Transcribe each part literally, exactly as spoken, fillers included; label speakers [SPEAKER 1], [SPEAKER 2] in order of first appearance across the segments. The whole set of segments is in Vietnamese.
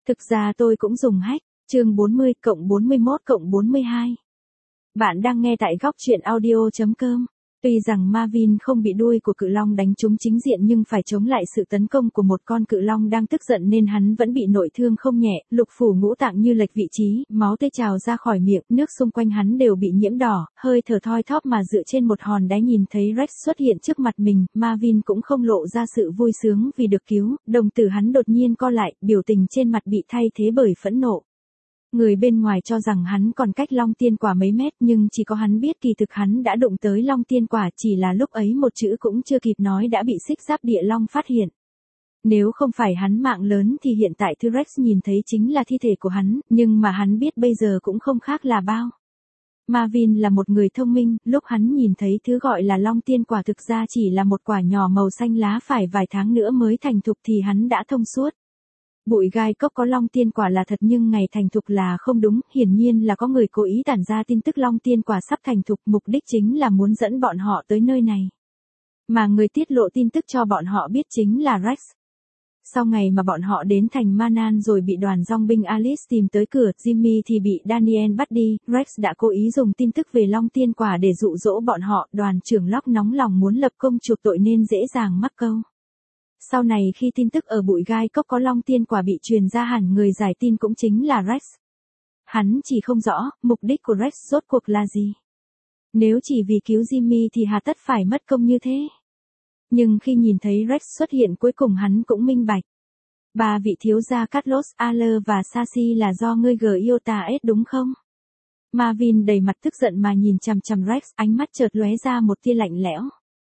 [SPEAKER 1] Thực ra tôi cũng dùng hack, chương bốn mươi cộng bốn mươi mốt cộng bốn mươi hai. Bạn đang nghe tại góc truyện audio chấm com. Tuy rằng Marvin không bị đuôi của cự long đánh trúng chính diện nhưng phải chống lại sự tấn công của một con cự long đang tức giận nên hắn vẫn bị nội thương không nhẹ, lục phủ ngũ tạng như lệch vị trí, máu tươi trào ra khỏi miệng, nước xung quanh hắn đều bị nhiễm đỏ, hơi thở thoi thóp mà dựa trên một hòn đá nhìn thấy Rex xuất hiện trước mặt mình, Marvin cũng không lộ ra sự vui sướng vì được cứu, đồng tử hắn đột nhiên co lại, biểu tình trên mặt bị thay thế bởi phẫn nộ. Người bên ngoài cho rằng hắn còn cách Long Tiên Quả mấy mét nhưng chỉ có hắn biết kỳ thực hắn đã đụng tới Long Tiên Quả, chỉ là lúc ấy một chữ cũng chưa kịp nói đã bị xích giáp địa long phát hiện. Nếu không phải hắn mạng lớn thì hiện tại thứ Rex nhìn thấy chính là thi thể của hắn, nhưng mà hắn biết bây giờ cũng không khác là bao. Marvin là một người thông minh, lúc hắn nhìn thấy thứ gọi là Long Tiên Quả thực ra chỉ là một quả nhỏ màu xanh lá phải vài tháng nữa mới thành thục thì hắn đã thông suốt. Bụi gai cốc có Long Tiên Quả là thật nhưng ngày thành thục là không đúng, hiển nhiên là có người cố ý tản ra tin tức Long Tiên Quả sắp thành thục, mục đích chính là muốn dẫn bọn họ tới nơi này. Mà người tiết lộ tin tức cho bọn họ biết chính là Rex. Sau ngày mà bọn họ đến thành Manan rồi bị đoàn dòng binh Alice tìm tới cửa, Jimmy thì bị Daniel bắt đi, Rex đã cố ý dùng tin tức về Long Tiên Quả để dụ dỗ bọn họ, đoàn trưởng Locke nóng lòng muốn lập công chuộc tội nên dễ dàng mắc câu. Sau này khi tin tức ở bụi gai cốc có Long Tiên Quả bị truyền ra hẳn người giải tin cũng chính là Rex. Hắn chỉ không rõ, mục đích của Rex rốt cuộc là gì. Nếu chỉ vì cứu Jimmy thì hà tất phải mất công như thế. Nhưng khi nhìn thấy Rex xuất hiện cuối cùng hắn cũng minh bạch. Ba vị thiếu gia Carlos, Aller và Sassy là do ngươi Giotaes đúng không? Marvin đầy mặt tức giận mà nhìn chằm chằm Rex, ánh mắt chợt lóe ra một tia lạnh lẽo.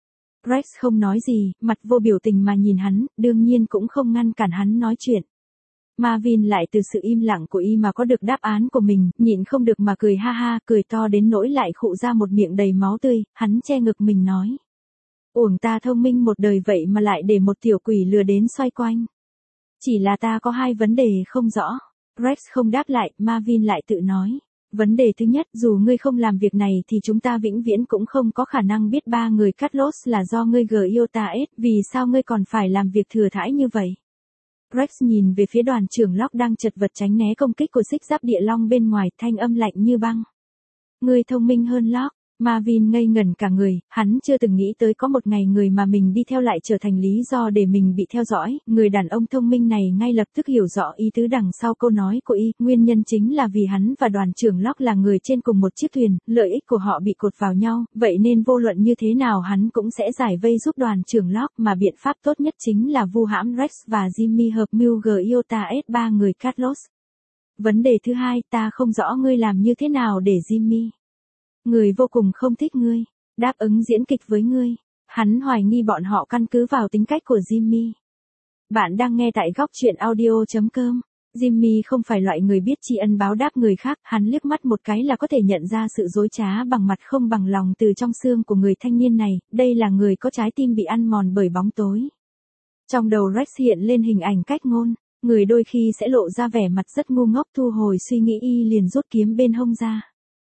[SPEAKER 1] Rex không nói gì, mặt vô biểu tình mà nhìn hắn, đương nhiên cũng không ngăn cản hắn nói chuyện. Marvin lại từ sự im lặng của y mà có được đáp án của mình, nhịn không được mà cười ha ha, cười to đến nỗi lại khụ ra một miệng đầy máu tươi, hắn che ngực mình nói. Uổng ta thông minh một đời vậy mà lại để một tiểu quỷ lừa đến xoay quanh. Chỉ là ta có hai vấn đề không rõ. Rex không đáp lại, Marvin lại tự nói. Vấn đề thứ nhất, dù ngươi không làm việc này thì chúng ta vĩnh viễn cũng không có khả năng biết ba người Carlos là do ngươi Giotaes, vì sao ngươi còn phải làm việc thừa thãi như vậy? Rex nhìn về phía đoàn trưởng Locke đang chật vật tránh né công kích của xích giáp địa long bên ngoài, thanh âm lạnh như băng. Ngươi thông minh hơn Locke. Marvin ngây ngẩn cả người, hắn chưa từng nghĩ tới có một ngày người mà mình đi theo lại trở thành lý do để mình bị theo dõi, người đàn ông thông minh này ngay lập tức hiểu rõ ý tứ đằng sau câu nói của y, nguyên nhân chính là vì hắn và đoàn trưởng Locke là người trên cùng một chiếc thuyền, lợi ích của họ bị cột vào nhau, vậy nên vô luận như thế nào hắn cũng sẽ giải vây giúp đoàn trưởng Locke mà biện pháp tốt nhất chính là vu hãm Rex và Jimmy hợp mưu Giotaes ba người Carlos. Vấn đề thứ hai, ta không rõ ngươi làm như thế nào để Jimmy. Người vô cùng không thích ngươi, đáp ứng diễn kịch với ngươi. Hắn hoài nghi bọn họ căn cứ vào tính cách của Jimmy. Bạn đang nghe tại góc truyện audio chấm com. Jimmy không phải loại người biết tri ân báo đáp người khác, hắn liếc mắt một cái là có thể nhận ra sự dối trá bằng mặt không bằng lòng từ trong xương của người thanh niên này, đây là người có trái tim bị ăn mòn bởi bóng tối. Trong đầu Rex hiện lên hình ảnh cách ngôn, người đôi khi sẽ lộ ra vẻ mặt rất ngu ngốc, thu hồi suy nghĩ y liền rút kiếm bên hông ra.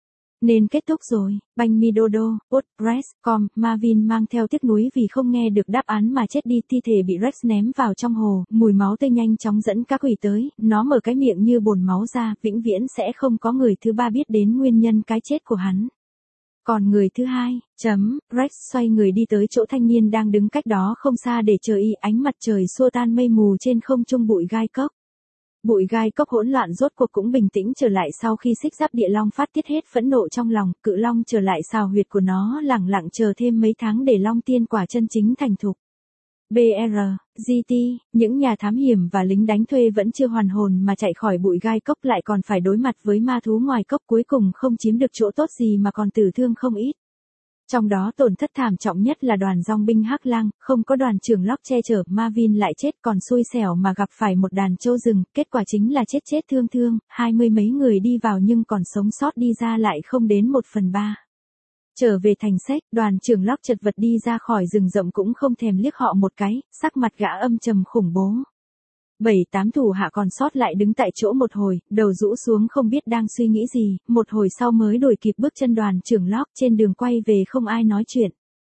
[SPEAKER 1] Nên kết thúc rồi, banh mi đô đô, út, Rex, com, Marvin mang theo tiếc nuối vì không nghe được đáp án mà chết đi, thi thể bị Rex ném vào trong hồ, mùi máu tươi nhanh chóng dẫn các quỷ tới, nó mở cái miệng như bồn máu ra, vĩnh viễn sẽ không có người thứ ba biết đến nguyên nhân cái chết của hắn. Còn người thứ hai, chấm, Rex xoay người đi tới chỗ thanh niên đang đứng cách đó không xa để chờ y, ánh mặt trời xua tan mây mù trên không trung bụi gai cốc. Bụi gai cốc hỗn loạn rốt cuộc cũng bình tĩnh trở lại sau khi xích giáp địa long phát tiết hết phẫn nộ trong lòng, cự long trở lại xào huyệt của nó lẳng lặng chờ thêm mấy tháng để Long Tiên Quả chân chính thành thục. bê rờ, giê tê, những nhà thám hiểm và lính đánh thuê vẫn chưa hoàn hồn mà chạy khỏi bụi gai cốc lại còn phải đối mặt với ma thú ngoài cốc, cuối cùng không chiếm được chỗ tốt gì mà còn tử thương không ít. Trong đó tổn thất thảm trọng nhất là đoàn dòng binh Hắc Lang, không có đoàn trưởng Locke che chở, Marvin lại chết, còn xui xẻo mà gặp phải một đàn trâu rừng, kết quả chính là chết chết thương thương, hai mươi mấy người đi vào nhưng còn sống sót đi ra lại không đến một phần ba. Trở về thành sách, đoàn trưởng Locke chật vật đi ra khỏi rừng rậm cũng không thèm liếc họ một cái, sắc mặt gã âm trầm khủng bố. Bảy tám thủ hạ còn sót lại đứng tại chỗ một hồi, đầu rũ xuống không biết đang suy nghĩ gì, một hồi sau mới đuổi kịp bước chân đoàn trưởng Locke, trên đường quay về không ai nói chuyện.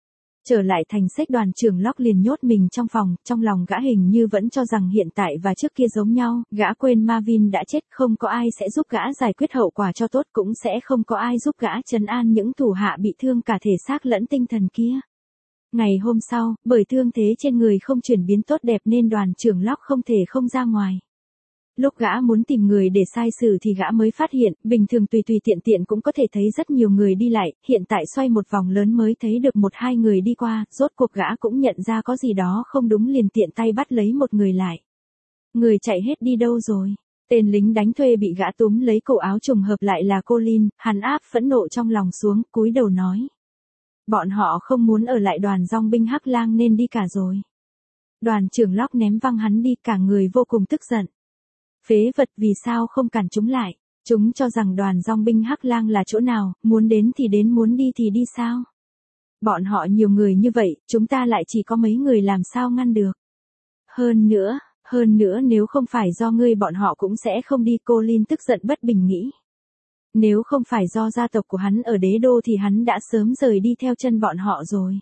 [SPEAKER 1] Trở lại thành sách đoàn trưởng Locke liền nhốt mình trong phòng, trong lòng gã hình như vẫn cho rằng hiện tại và trước kia giống nhau, gã quên Marvin đã chết, không có ai sẽ giúp gã giải quyết hậu quả cho tốt, cũng sẽ không có ai giúp gã trấn an những thủ hạ bị thương cả thể xác lẫn tinh thần kia. Ngày hôm sau, bởi thương thế trên người không chuyển biến tốt đẹp nên đoàn trưởng Locke không thể không ra ngoài. Lúc gã muốn tìm người để sai xử thì gã mới phát hiện, bình thường tùy tùy tiện tiện cũng có thể thấy rất nhiều người đi lại, hiện tại xoay một vòng lớn mới thấy được một hai người đi qua, rốt cuộc gã cũng nhận ra có gì đó không đúng liền tiện tay bắt lấy một người lại. Người chạy hết đi đâu rồi? Tên lính đánh thuê bị gã túm lấy cổ áo trùng hợp lại là Colin, hắn áp phẫn nộ trong lòng xuống, cúi đầu nói. Bọn họ không muốn ở lại đoàn dòng binh Hắc Lang nên đi cả rồi. Đoàn trưởng Locke ném văng hắn đi, cả người vô cùng tức giận. Phế vật, vì sao không cản chúng lại? Chúng cho rằng đoàn dòng binh Hắc Lang là chỗ nào, muốn đến thì đến, muốn đi thì đi sao? Bọn họ nhiều người như vậy, chúng ta lại chỉ có mấy người, làm sao ngăn được? Hơn nữa, hơn nữa nếu không phải do ngươi bọn họ cũng sẽ không đi. Colin tức giận bất bình nghĩ. Nếu không phải do gia tộc của hắn ở đế đô thì hắn đã sớm rời đi theo chân bọn họ rồi.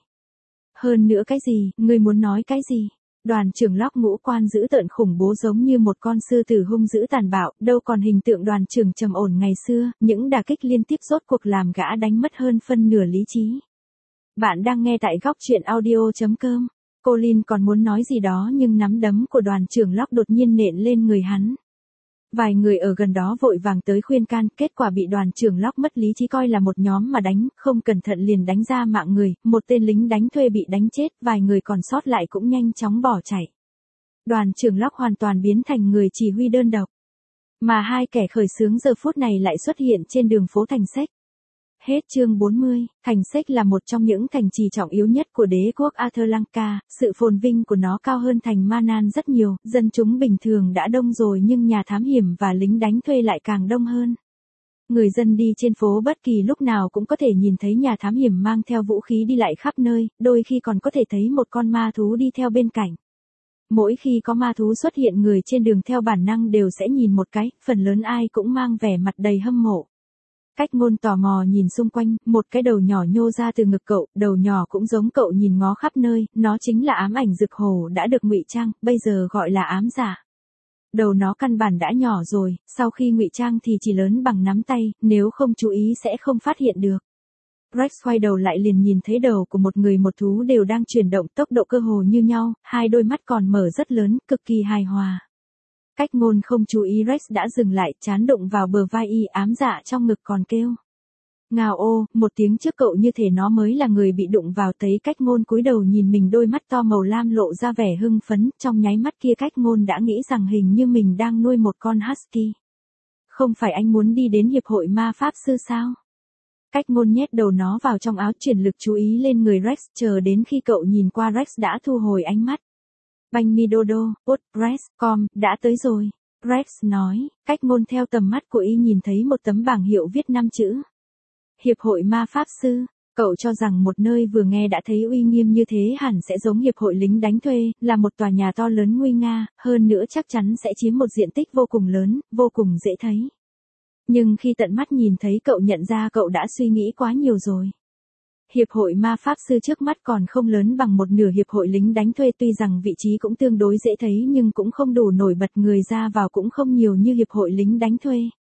[SPEAKER 1] Hơn nữa cái gì, ngươi muốn nói cái gì? Đoàn trưởng Locke ngũ quan dữ tợn khủng bố giống như một con sư tử hung dữ tàn bạo, đâu còn hình tượng đoàn trưởng trầm ổn ngày xưa, những đả kích liên tiếp rốt cuộc làm gã đánh mất hơn phân nửa lý trí. Bạn đang nghe tại góc truyện audio chấm com. Colin còn muốn nói gì đó nhưng nắm đấm của đoàn trưởng Locke đột nhiên nện lên người hắn. Vài người ở gần đó vội vàng tới khuyên can, kết quả bị đoàn trưởng Locke mất lý trí coi là một nhóm mà đánh, không cẩn thận liền đánh ra mạng người, một tên lính đánh thuê bị đánh chết, vài người còn sót lại cũng nhanh chóng bỏ chạy. Đoàn trưởng Locke hoàn toàn biến thành người chỉ huy đơn độc. Mà hai kẻ khởi xướng giờ phút này lại xuất hiện trên đường phố Thành Sách. Hết chương bốn mươi, Thành Sách là một trong những thành trì trọng yếu nhất của đế quốc Athlanka, sự phồn vinh của nó cao hơn thành Manan rất nhiều, dân chúng bình thường đã đông rồi nhưng nhà thám hiểm và lính đánh thuê lại càng đông hơn. Người dân đi trên phố bất kỳ lúc nào cũng có thể nhìn thấy nhà thám hiểm mang theo vũ khí đi lại khắp nơi, đôi khi còn có thể thấy một con ma thú đi theo bên cạnh. Mỗi khi có ma thú xuất hiện, người trên đường theo bản năng đều sẽ nhìn một cái, phần lớn ai cũng mang vẻ mặt đầy hâm mộ. Cách Ngôn tò mò nhìn xung quanh, một cái đầu nhỏ nhô ra từ ngực cậu, đầu nhỏ cũng giống cậu nhìn ngó khắp nơi, nó chính là ám ảnh dực hổ đã được ngụy trang, bây giờ gọi là ám giả. Đầu nó căn bản đã nhỏ rồi, sau khi ngụy trang thì chỉ lớn bằng nắm tay, nếu không chú ý sẽ không phát hiện được. Rex quay đầu lại liền nhìn thấy đầu của một người một thú đều đang chuyển động, tốc độ cơ hồ như nhau, hai đôi mắt còn mở rất lớn, cực kỳ hài hòa. Cách Ngôn không chú ý Rex đã dừng lại, trán đụng vào bờ vai y, ám dạ trong ngực còn kêu. Ngào ô, một tiếng trước cậu như thể nó mới là người bị đụng vào. Thấy Cách Ngôn cúi đầu nhìn mình, đôi mắt to màu lam lộ ra vẻ hưng phấn, trong nháy mắt kia Cách Ngôn đã nghĩ rằng hình như mình đang nuôi một con husky. Không phải anh muốn đi đến hiệp hội ma pháp sư sao? Cách Ngôn nhét đầu nó vào trong áo, chuyển lực chú ý lên người Rex, chờ đến khi cậu nhìn qua Rex đã thu hồi ánh mắt. Banh mi đô đô, út, Rex, com, đã tới rồi. Rex nói, Cách Ngôn theo tầm mắt của y nhìn thấy một tấm bảng hiệu viết năm chữ. Hiệp hội ma pháp sư, cậu cho rằng một nơi vừa nghe đã thấy uy nghiêm như thế hẳn sẽ giống hiệp hội lính đánh thuê, là một tòa nhà to lớn nguy nga, hơn nữa chắc chắn sẽ chiếm một diện tích vô cùng lớn, vô cùng dễ thấy. Nhưng khi tận mắt nhìn thấy cậu nhận ra cậu đã suy nghĩ quá nhiều rồi. Hiệp hội ma pháp sư trước mắt còn không lớn bằng một nửa hiệp hội lính đánh thuê, tuy rằng vị trí cũng tương đối dễ thấy nhưng cũng không đủ nổi bật, người ra vào cũng không nhiều như hiệp hội lính đánh thuê.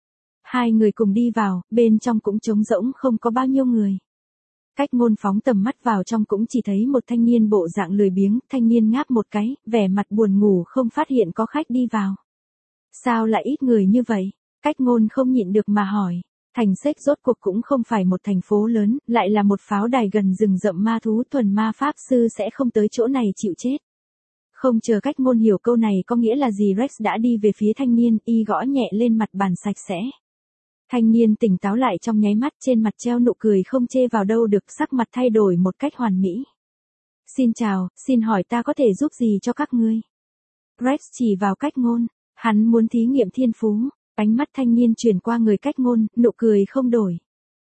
[SPEAKER 1] Hai người cùng đi vào, bên trong cũng trống rỗng, không có bao nhiêu người. Cách Ngôn phóng tầm mắt vào trong cũng chỉ thấy một thanh niên bộ dạng lười biếng, thanh niên ngáp một cái, vẻ mặt buồn ngủ, không phát hiện có khách đi vào. Sao lại ít người như vậy? Cách Ngôn không nhịn được mà hỏi. Thành Sách rốt cuộc cũng không phải một thành phố lớn, lại là một pháo đài gần rừng rậm ma thú, thuần ma pháp sư sẽ không tới chỗ này chịu chết. Không chờ Cách Ngôn hiểu câu này có nghĩa là gì, Rex đã đi về phía thanh niên, y gõ nhẹ lên mặt bàn sạch sẽ. Thanh niên tỉnh táo lại trong nháy mắt, trên mặt treo nụ cười không chê vào đâu được, sắc mặt thay đổi một cách hoàn mỹ. Xin chào, xin hỏi ta có thể giúp gì cho các ngươi? Rex chỉ vào Cách Ngôn, hắn muốn thí nghiệm thiên phú. Ánh mắt thanh niên chuyển qua người Cách Ngôn, nụ cười không đổi.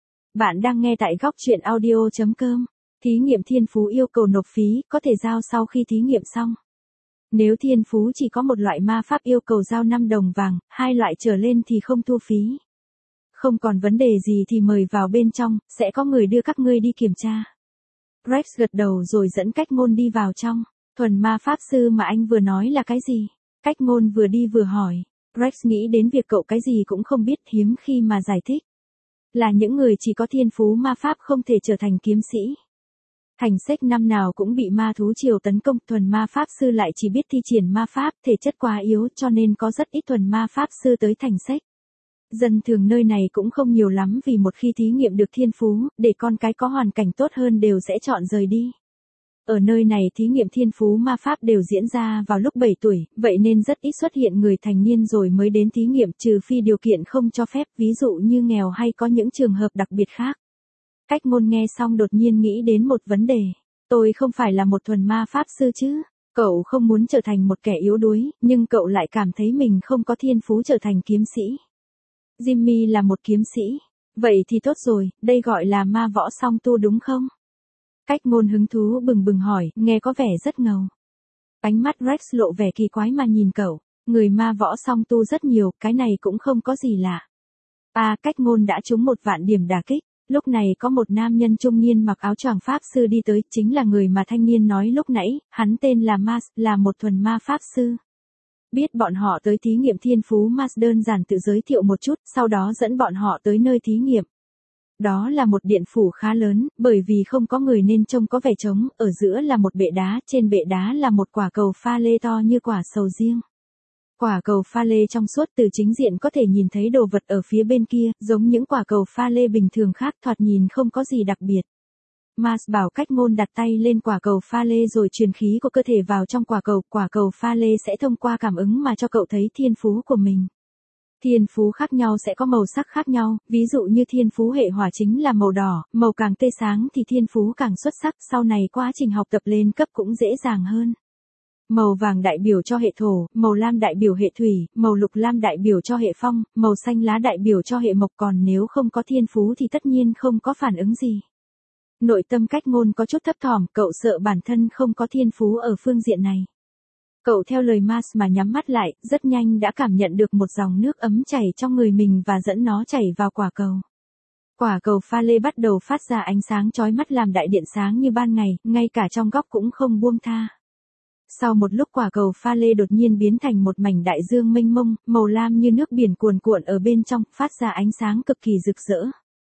[SPEAKER 1] Bạn đang nghe tại góc truyện audio chấm com. Thí nghiệm thiên phú yêu cầu nộp phí, có thể giao sau khi thí nghiệm xong. Nếu thiên phú chỉ có một loại ma pháp yêu cầu giao năm đồng vàng, hai loại trở lên thì không thu phí. Không còn vấn đề gì thì mời vào bên trong, sẽ có người đưa các ngươi đi kiểm tra. Rex gật đầu rồi dẫn Cách Ngôn đi vào trong. Thuần ma pháp sư mà anh vừa nói là cái gì? Cách Ngôn vừa đi vừa hỏi. Rex nghĩ đến việc cậu cái gì cũng không biết, hiếm khi mà giải thích. Là những người chỉ có thiên phú ma pháp không thể trở thành kiếm sĩ. Thành Sách năm nào cũng bị ma thú triều tấn công, thuần ma pháp sư lại chỉ biết thi triển ma pháp, thể chất quá yếu cho nên có rất ít thuần ma pháp sư tới Thành Sách. Dân thường nơi này cũng không nhiều lắm vì một khi thí nghiệm được thiên phú, để con cái có hoàn cảnh tốt hơn đều sẽ chọn rời đi. Ở nơi này thí nghiệm thiên phú ma pháp đều diễn ra vào lúc bảy tuổi, vậy nên rất ít xuất hiện người thành niên rồi mới đến thí nghiệm, trừ phi điều kiện không cho phép, ví dụ như nghèo hay có những trường hợp đặc biệt khác. Cách Ngôn nghe xong đột nhiên nghĩ đến một vấn đề. Tôi không phải là một thuần ma pháp sư chứ? Cậu không muốn trở thành một kẻ yếu đuối, nhưng cậu lại cảm thấy mình không có thiên phú trở thành kiếm sĩ. Jimmy là một kiếm sĩ. Vậy thì tốt rồi, đây gọi là ma võ song tu đúng không? Cách Ngôn hứng thú bừng bừng hỏi, nghe có vẻ rất ngầu. Ánh mắt Rex lộ vẻ kỳ quái mà nhìn cậu. Người ma võ song tu rất nhiều, cái này cũng không có gì lạ. À, Cách Ngôn đã trúng một vạn điểm đả kích. Lúc này có một nam nhân trung niên mặc áo choàng pháp sư đi tới, chính là người mà thanh niên nói lúc nãy, hắn tên là Mas, là một thuần ma pháp sư. Biết bọn họ tới thí nghiệm thiên phú, Mas đơn giản tự giới thiệu một chút, sau đó dẫn bọn họ tới nơi thí nghiệm. Đó là một điện phủ khá lớn, bởi vì không có người nên trông có vẻ trống, ở giữa là một bệ đá, trên bệ đá là một quả cầu pha lê to như quả sầu riêng. Quả cầu pha lê trong suốt, từ chính diện có thể nhìn thấy đồ vật ở phía bên kia, giống những quả cầu pha lê bình thường khác, thoạt nhìn không có gì đặc biệt. Mas bảo Cách Ngôn đặt tay lên quả cầu pha lê rồi truyền khí của cơ thể vào trong quả cầu, quả cầu pha lê sẽ thông qua cảm ứng mà cho cậu thấy thiên phú của mình. Thiên phú khác nhau sẽ có màu sắc khác nhau, ví dụ như thiên phú hệ hỏa chính là màu đỏ, màu càng tươi sáng thì thiên phú càng xuất sắc, sau này quá trình học tập lên cấp cũng dễ dàng hơn. Màu vàng đại biểu cho hệ thổ, màu lam đại biểu hệ thủy, màu lục lam đại biểu cho hệ phong, màu xanh lá đại biểu cho hệ mộc, còn nếu không có thiên phú thì tất nhiên không có phản ứng gì. Nội tâm Cách Ngôn có chút thấp thỏm, cậu sợ bản thân không có thiên phú ở phương diện này. Cậu theo lời Mas mà nhắm mắt lại, rất nhanh đã cảm nhận được một dòng nước ấm chảy trong người mình và dẫn nó chảy vào quả cầu. Quả cầu pha lê bắt đầu phát ra ánh sáng chói mắt làm đại điện sáng như ban ngày, ngay cả trong góc cũng không buông tha. Sau một lúc quả cầu pha lê đột nhiên biến thành một mảnh đại dương mênh mông, màu lam như nước biển cuồn cuộn ở bên trong, phát ra ánh sáng cực kỳ rực rỡ.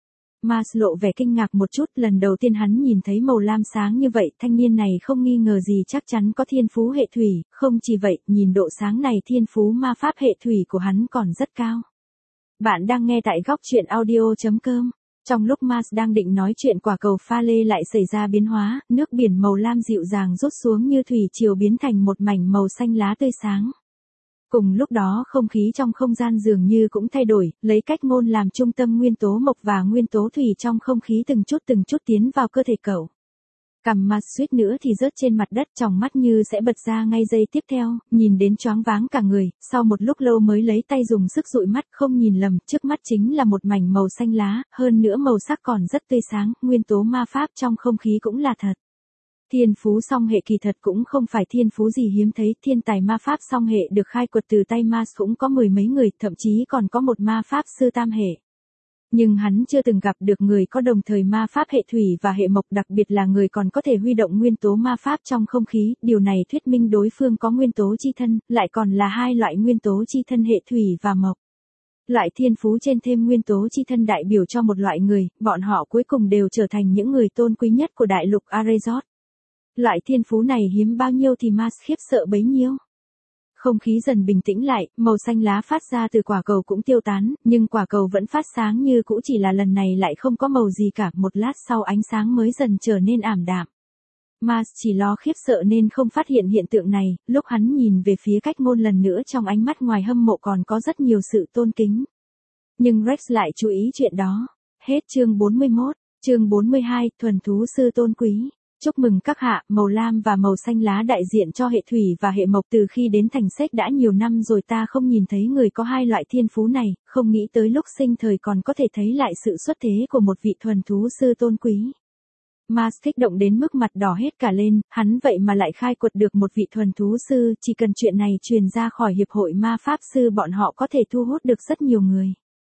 [SPEAKER 1] Mas lộ vẻ kinh ngạc một chút, lần đầu tiên hắn nhìn thấy màu lam sáng như vậy, thanh niên này không nghi ngờ gì chắc chắn có thiên phú hệ thủy, không chỉ vậy, nhìn độ sáng này thiên phú ma pháp hệ thủy của hắn còn rất cao. Bạn đang nghe tại góc truyện audio chấm com. Trong lúc Mas đang định nói chuyện, quả cầu pha lê lại xảy ra biến hóa, nước biển màu lam dịu dàng rút xuống như thủy triều biến thành một mảnh màu xanh lá tươi sáng. Cùng lúc đó không khí trong không gian dường như cũng thay đổi, lấy Cách Ngôn làm trung tâm, nguyên tố mộc và nguyên tố thủy trong không khí từng chút từng chút tiến vào cơ thể cậu. Cằm Mas suýt nữa thì rớt trên mặt đất, tròng mắt như sẽ bật ra ngay giây tiếp theo, nhìn đến choáng váng cả người, sau một lúc lâu mới lấy tay dùng sức dụi mắt, không nhìn lầm, trước mắt chính là một mảnh màu xanh lá, hơn nữa màu sắc còn rất tươi sáng, nguyên tố ma pháp trong không khí cũng là thật. Thiên phú song hệ kỳ thật cũng không phải thiên phú gì hiếm thấy, thiên tài ma pháp song hệ được khai quật từ tay Mas cũng có mười mấy người, thậm chí còn có một ma pháp sư tam hệ. Nhưng hắn chưa từng gặp được người có đồng thời ma pháp hệ thủy và hệ mộc, đặc biệt là người còn có thể huy động nguyên tố ma pháp trong không khí, điều này thuyết minh đối phương có nguyên tố chi thân, lại còn là hai loại nguyên tố chi thân hệ thủy và mộc. Loại thiên phú trên thêm nguyên tố chi thân đại biểu cho một loại người, bọn họ cuối cùng đều trở thành những người tôn quý nhất của đại lục Azeroth. Loại thiên phú này hiếm bao nhiêu thì Mas khiếp sợ bấy nhiêu. Không khí dần bình tĩnh lại, màu xanh lá phát ra từ quả cầu cũng tiêu tán, nhưng quả cầu vẫn phát sáng như cũ, chỉ là lần này lại không có màu gì cả, một lát sau ánh sáng mới dần trở nên ảm đạm. Mas chỉ lo khiếp sợ nên không phát hiện hiện tượng này, lúc hắn nhìn về phía Cách Ngôn lần nữa trong ánh mắt ngoài hâm mộ còn có rất nhiều sự tôn kính. Nhưng Rex lại chú ý chuyện đó. Hết chương bốn mươi mốt, chương bốn mươi hai, thuần thú sư tôn quý. Chúc mừng các hạ, màu lam và màu xanh lá đại diện cho hệ thủy và hệ mộc, từ khi đến Thành Sách đã nhiều năm rồi ta không nhìn thấy người có hai loại thiên phú này, không nghĩ tới lúc sinh thời còn có thể thấy lại sự xuất thế của một vị thuần thú sư tôn quý. Mas kích động đến mức mặt đỏ hết cả lên, hắn vậy mà lại khai quật được một vị thuần thú sư, chỉ cần chuyện này truyền ra khỏi hiệp hội ma pháp sư bọn họ có thể thu hút được rất nhiều người.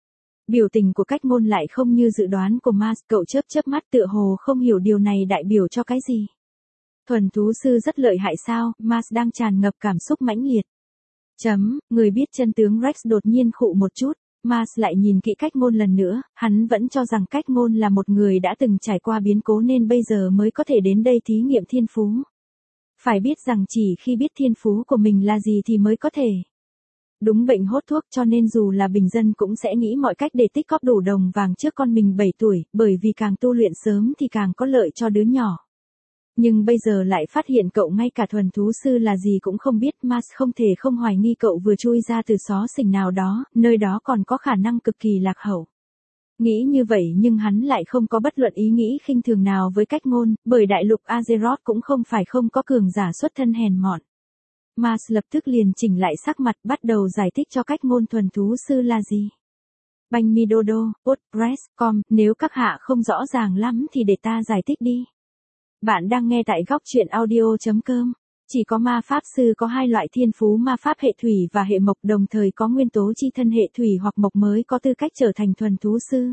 [SPEAKER 1] Biểu tình của cách ngôn lại không như dự đoán của Mars, cậu chớp chớp mắt tựa hồ không hiểu điều này đại biểu cho cái gì. Thuần thú sư rất lợi hại sao? Mars đang tràn ngập cảm xúc mãnh liệt. Chấm, người biết chân tướng Rex đột nhiên khụ một chút. Mars lại nhìn kỹ cách ngôn lần nữa, hắn vẫn cho rằng cách ngôn là một người đã từng trải qua biến cố nên bây giờ mới có thể đến đây thí nghiệm thiên phú. Phải biết rằng chỉ khi biết thiên phú của mình là gì thì mới có thể. Đúng bệnh hốt thuốc, cho nên dù là bình dân cũng sẽ nghĩ mọi cách để tích cóp đủ đồng vàng trước con mình bảy tuổi, bởi vì càng tu luyện sớm thì càng có lợi cho đứa nhỏ. Nhưng bây giờ lại phát hiện cậu ngay cả thuần thú sư là gì cũng không biết. Mars không thể không hoài nghi cậu vừa chui ra từ xó xỉnh nào đó, nơi đó còn có khả năng cực kỳ lạc hậu. Nghĩ như vậy nhưng hắn lại không có bất luận ý nghĩ khinh thường nào với cách ngôn, bởi đại lục Azeroth cũng không phải không có cường giả xuất thân hèn mọn. Mars lập tức liền chỉnh lại sắc mặt, bắt đầu giải thích cho cách ngôn thuần thú sư là gì. Banh mi dodo, WordPress chấm com, nếu các hạ không rõ ràng lắm thì để ta giải thích đi. Bạn đang nghe tại góc truyện audio chấm com. Chỉ có ma pháp sư có hai loại thiên phú ma pháp hệ thủy và hệ mộc, đồng thời có nguyên tố chi thân hệ thủy hoặc mộc mới có tư cách trở thành thuần thú sư.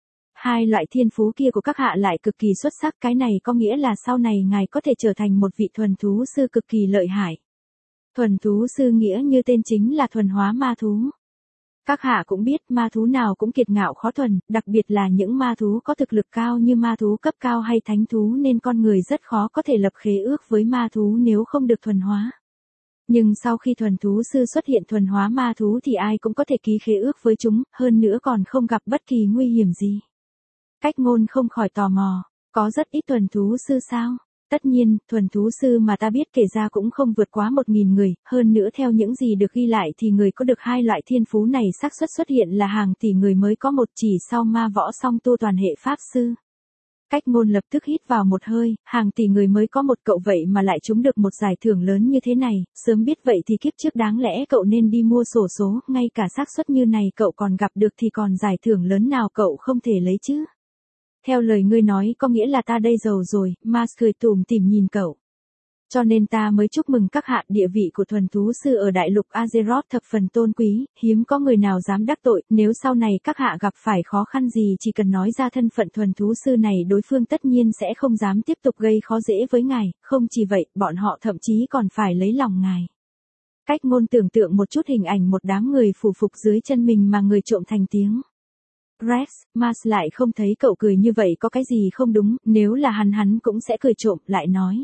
[SPEAKER 1] Hai loại thiên phú kia của các hạ lại cực kỳ xuất sắc, cái này có nghĩa là sau này ngài có thể trở thành một vị thuần thú sư cực kỳ lợi hại. Thuần thú sư nghĩa như tên chính là thuần hóa ma thú. Các hạ cũng biết ma thú nào cũng kiệt ngạo khó thuần, đặc biệt là những ma thú có thực lực cao như ma thú cấp cao hay thánh thú, nên con người rất khó có thể lập khế ước với ma thú nếu không được thuần hóa. Nhưng sau khi thuần thú sư xuất hiện thuần hóa ma thú thì ai cũng có thể ký khế ước với chúng, hơn nữa còn không gặp bất kỳ nguy hiểm gì. Cách ngôn không khỏi tò mò, có rất ít thuần thú sư sao? Tất nhiên, thuần thú sư mà ta biết kể ra cũng không vượt quá một nghìn người, hơn nữa theo những gì được ghi lại thì người có được hai loại thiên phú này xác suất xuất hiện là hàng tỷ người mới có một, chỉ sau ma võ song tu toàn hệ pháp sư. Cách ngôn lập tức hít vào một hơi, hàng tỷ người mới có một, cậu vậy mà lại trúng được một giải thưởng lớn như thế này, sớm biết vậy thì kiếp trước đáng lẽ cậu nên đi mua xổ số, ngay cả xác suất như này cậu còn gặp được thì còn giải thưởng lớn nào cậu không thể lấy chứ. Theo lời ngươi nói có nghĩa là ta đây giàu rồi. Mars cười tủm tỉm nhìn cậu. Cho nên ta mới chúc mừng các hạ, địa vị của thuần thú sư ở đại lục Azeroth thập phần tôn quý, hiếm có người nào dám đắc tội, nếu sau này các hạ gặp phải khó khăn gì chỉ cần nói ra thân phận thuần thú sư này, đối phương tất nhiên sẽ không dám tiếp tục gây khó dễ với ngài, không chỉ vậy, bọn họ thậm chí còn phải lấy lòng ngài. Cách ngôn tưởng tượng một chút hình ảnh một đám người phủ phục dưới chân mình mà người trộm thành tiếng. Rex, Mars lại không thấy cậu cười như vậy có cái gì không đúng, nếu là hắn hắn cũng sẽ cười trộm, lại nói.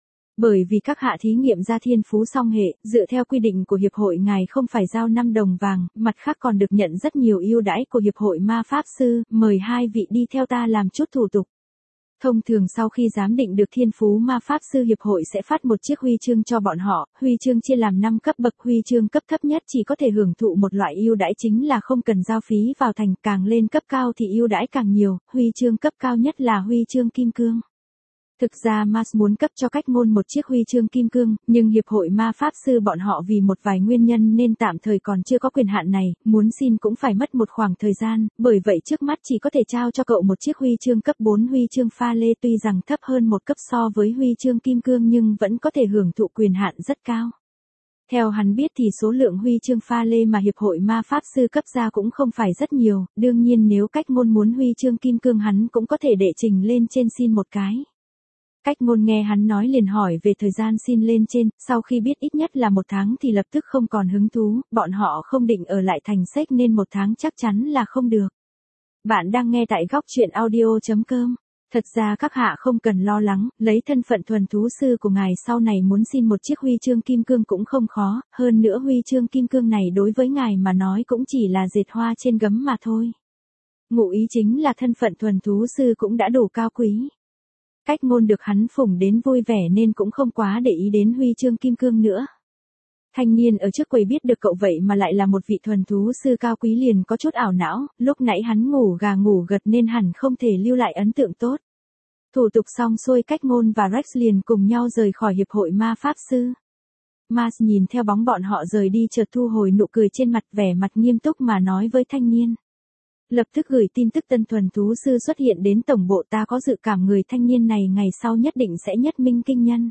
[SPEAKER 1] Bởi vì các hạ thí nghiệm ra thiên phú song hệ, dựa theo quy định của hiệp hội ngài không phải giao năm đồng vàng, mặt khác còn được nhận rất nhiều ưu đãi của hiệp hội ma pháp sư, mời hai vị đi theo ta làm chút thủ tục. Thông thường sau khi giám định được thiên phú ma pháp sư, hiệp hội sẽ phát một chiếc huy chương cho bọn họ, huy chương chia làm năm cấp bậc, huy chương cấp thấp nhất chỉ có thể hưởng thụ một loại ưu đãi chính là không cần giao phí vào thành, càng lên cấp cao thì ưu đãi càng nhiều, huy chương cấp cao nhất là huy chương kim cương. Thực ra Mars muốn cấp cho cách ngôn một chiếc huy chương kim cương, nhưng hiệp hội ma pháp sư bọn họ vì một vài nguyên nhân nên tạm thời còn chưa có quyền hạn này, muốn xin cũng phải mất một khoảng thời gian, bởi vậy trước mắt chỉ có thể trao cho cậu một chiếc huy chương cấp bốn, huy chương pha lê, tuy rằng thấp hơn một cấp so với huy chương kim cương nhưng vẫn có thể hưởng thụ quyền hạn rất cao. Theo hắn biết thì số lượng huy chương pha lê mà hiệp hội ma pháp sư cấp ra cũng không phải rất nhiều, đương nhiên nếu cách ngôn muốn huy chương kim cương hắn cũng có thể đệ trình lên trên xin một cái. Cách ngôn nghe hắn nói liền hỏi về thời gian xin lên trên, sau khi biết ít nhất là một tháng thì lập tức không còn hứng thú, bọn họ không định ở lại thành sách nên một tháng chắc chắn là không được. Bạn đang nghe tại góc truyện audio chấm com. Thật ra các hạ không cần lo lắng, lấy thân phận thuần thú sư của ngài sau này muốn xin một chiếc huy chương kim cương cũng không khó, hơn nữa huy chương kim cương này đối với ngài mà nói cũng chỉ là dệt hoa trên gấm mà thôi. Ngụ ý chính là thân phận thuần thú sư cũng đã đủ cao quý. Cách ngôn được hắn phủng đến vui vẻ nên cũng không quá để ý đến huy chương kim cương nữa. Thanh niên ở trước quầy biết được cậu vậy mà lại là một vị thuần thú sư cao quý liền có chút ảo não, lúc nãy hắn ngủ gà ngủ gật nên hẳn không thể lưu lại ấn tượng tốt. Thủ tục xong xuôi, cách ngôn và Rex liền cùng nhau rời khỏi hiệp hội ma pháp sư. Mars nhìn theo bóng bọn họ rời đi chợt thu hồi nụ cười trên mặt, vẻ mặt nghiêm túc mà nói với thanh niên. Lập tức gửi tin tức tân thuần thú sư xuất hiện đến tổng bộ, ta có dự cảm người thanh niên này ngày sau nhất định sẽ nhất minh kinh nhân.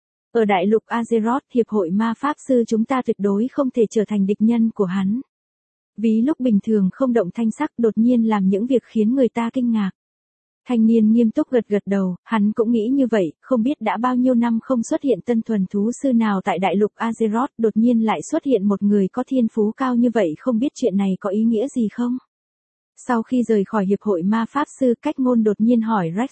[SPEAKER 1] Ở đại lục Azeroth, hiệp hội ma pháp sư chúng ta tuyệt đối không thể trở thành địch nhân của hắn. Ví lúc bình thường không động thanh sắc đột nhiên làm những việc khiến người ta kinh ngạc. Thanh niên nghiêm túc gật gật đầu, hắn cũng nghĩ như vậy, không biết đã bao nhiêu năm không xuất hiện tân thuần thú sư nào tại đại lục Azeroth, đột nhiên lại xuất hiện một người có thiên phú cao như vậy, không biết chuyện này có ý nghĩa gì không? Sau khi rời khỏi hiệp hội ma pháp sư, Cách Ngôn đột nhiên hỏi Rex.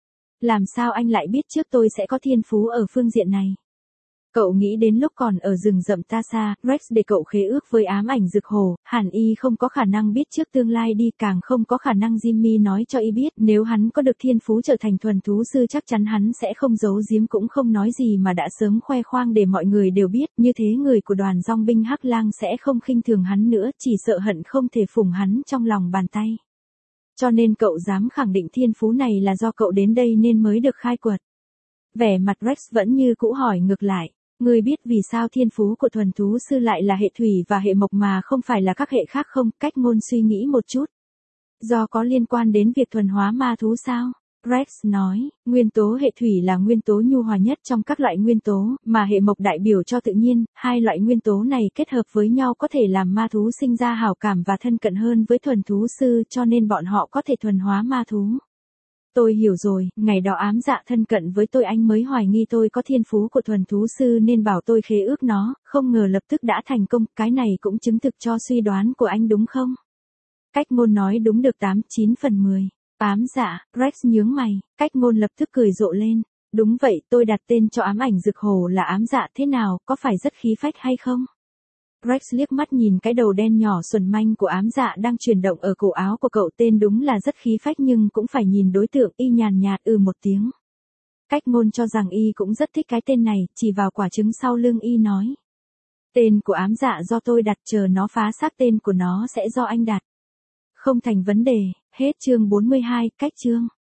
[SPEAKER 1] Làm sao anh lại biết trước tôi sẽ có thiên phú ở phương diện này? Cậu nghĩ đến lúc còn ở rừng rậm Tasa, Rex để cậu khế ước với ám ảnh dực hồ, hẳn y không có khả năng biết trước tương lai đi, càng không có khả năng Jimmy nói cho y biết, nếu hắn có được thiên phú trở thành thuần thú sư chắc chắn hắn sẽ không giấu giếm cũng không nói gì mà đã sớm khoe khoang để mọi người đều biết, như thế người của đoàn dòng binh Hắc Lang sẽ không khinh thường hắn nữa, chỉ sợ hận không thể phủng hắn trong lòng bàn tay. Cho nên cậu dám khẳng định thiên phú này là do cậu đến đây nên mới được khai quật. Vẻ mặt Rex vẫn như cũ hỏi ngược lại. Ngươi biết vì sao thiên phú của thuần thú sư lại là hệ thủy và hệ mộc mà không phải là các hệ khác không? Cách Ngôn suy nghĩ một chút. Do có liên quan đến việc thuần hóa ma thú sao? Rex nói, nguyên tố hệ thủy là nguyên tố nhu hòa nhất trong các loại nguyên tố, mà hệ mộc đại biểu cho tự nhiên, hai loại nguyên tố này kết hợp với nhau có thể làm ma thú sinh ra hảo cảm và thân cận hơn với thuần thú sư, cho nên bọn họ có thể thuần hóa ma thú. Tôi hiểu rồi, ngày đó ám dạ thân cận với tôi anh mới hoài nghi tôi có thiên phú của thuần thú sư nên bảo tôi khế ước nó, không ngờ lập tức đã thành công, cái này cũng chứng thực cho suy đoán của anh đúng không? Cách Ngôn nói đúng được tám chín phần mười. Ám dạ, Rex nhướng mày, Cách Ngôn lập tức cười rộ lên. Đúng vậy, tôi đặt tên cho ám ảnh dực hồ là ám dạ, thế nào, có phải rất khí phách hay không? Rex liếc mắt nhìn cái đầu đen nhỏ xuẩn manh của ám dạ đang chuyển động ở cổ áo của cậu, tên đúng là rất khí phách nhưng cũng phải nhìn đối tượng, y nhàn nhạt ừ một tiếng. Cách Ngôn cho rằng y cũng rất thích cái tên này, chỉ vào quả trứng sau lưng y nói. Tên của ám dạ do tôi đặt, chờ nó phá xác tên của nó sẽ do anh đặt. Không thành vấn đề, hết chương bốn mươi hai, cách chương.